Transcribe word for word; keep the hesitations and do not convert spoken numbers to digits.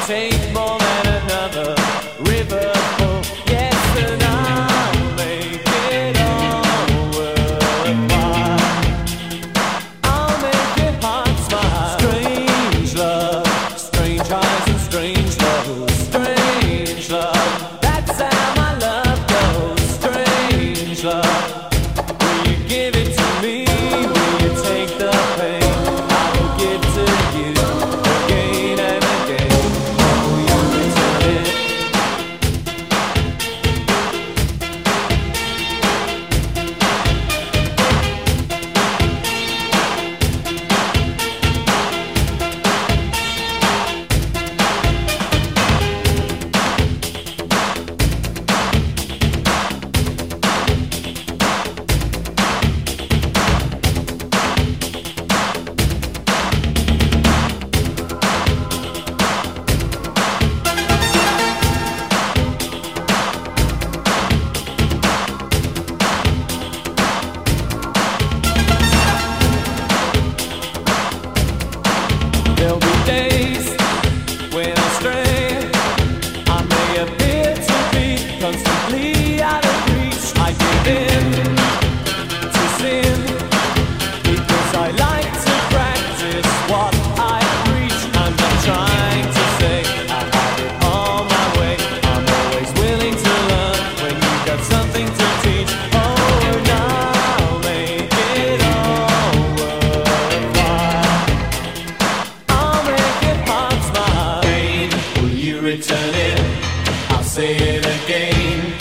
take more than another river full. Yes, and I'll make it all worthwhile. I'll make your heart smile. Strange love, strange highs and strange lows. Strange love, that's how my love goes. Strange love, will you give it to me? Will you take the pain? I will give to you again and again. Will you return it? There'll be days when I stray. I may appear to be constantly out of reach. I give in to sin because I like to practice what I preach. I'm not trying to say I have it all my way. I'm always willing to learn when you've got something to teach. Oh, and I'll make it all worthwhile. I'll make it hard smile. Will you return it? I'll say it again.